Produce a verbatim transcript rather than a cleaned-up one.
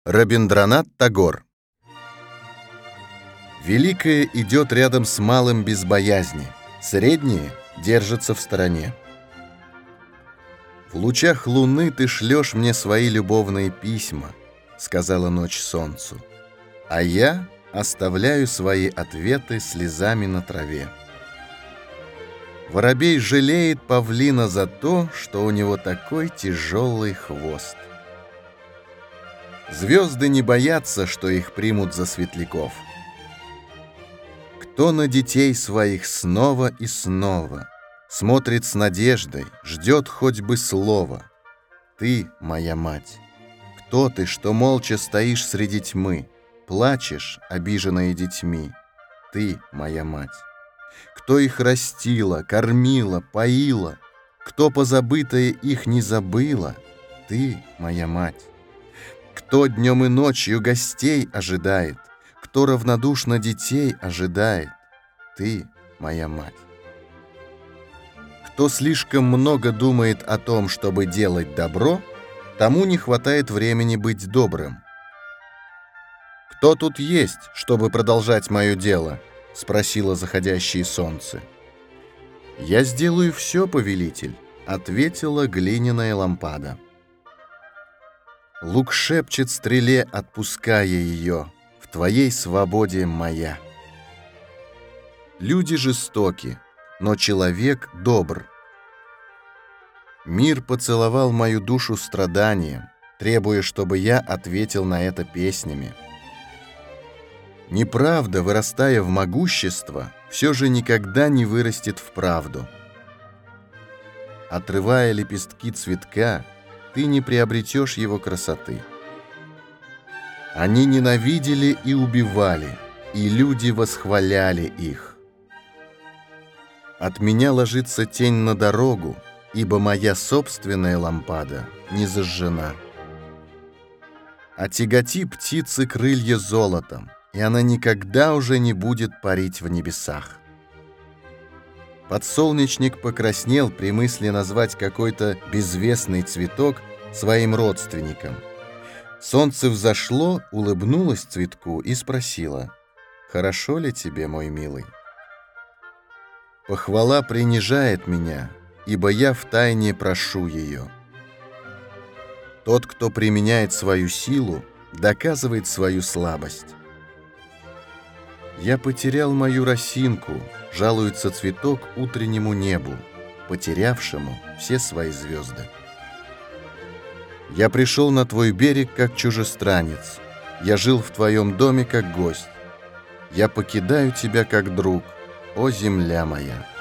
Рабиндранат Тагор. Великое идет рядом с малым без боязни, среднее держится в стороне. В лучах луны ты шлешь мне свои любовные письма, сказала ночь солнцу, а я оставляю свои ответы слезами на траве. Воробей жалеет павлина за то, что у него такой тяжелый хвост. Звезды не боятся, что их примут за светляков. Кто на детей своих снова и снова смотрит с надеждой, ждет хоть бы слова. Ты, моя мать, кто ты, что молча стоишь среди тьмы, плачешь, обиженная детьми? Ты, моя мать. Кто их растила, кормила, поила, кто позабытое их не забыла? Ты, моя мать. Кто днем и ночью гостей ожидает, кто равнодушно детей ожидает? Ты, моя мать. Кто слишком много думает о том, чтобы делать добро, тому не хватает времени быть добрым. «Кто тут есть, чтобы продолжать мое дело?» — спросило заходящее солнце. «Я сделаю все, повелитель», — ответила глиняная лампада. Лук шепчет стреле, отпуская ее, в твоей свободе моя. Люди жестоки, но человек добр. Мир поцеловал мою душу страданием, требуя, чтобы я ответил на это песнями. Неправда, вырастая в могущество, все же никогда не вырастет в правду. Отрывая лепестки цветка, ты не приобретешь его красоты. Они ненавидели и убивали, и люди восхваляли их. От меня ложится тень на дорогу, ибо моя собственная лампада не зажжена. Отяготи птицы крылья золотом, и она никогда уже не будет парить в небесах. Подсолнечник покраснел при мысли назвать какой-то безвестный цветок своим родственником. Солнце взошло, улыбнулось цветку и спросило: «Хорошо ли тебе, мой милый?» Похвала принижает меня, ибо я втайне прошу ее. Тот, кто применяет свою силу, доказывает свою слабость. Я потерял мою росинку, жалуется цветок утреннему небу, потерявшему все свои звезды. Я пришел на твой берег как чужестранец, я жил в твоем доме как гость. Я покидаю тебя как друг, о земля моя.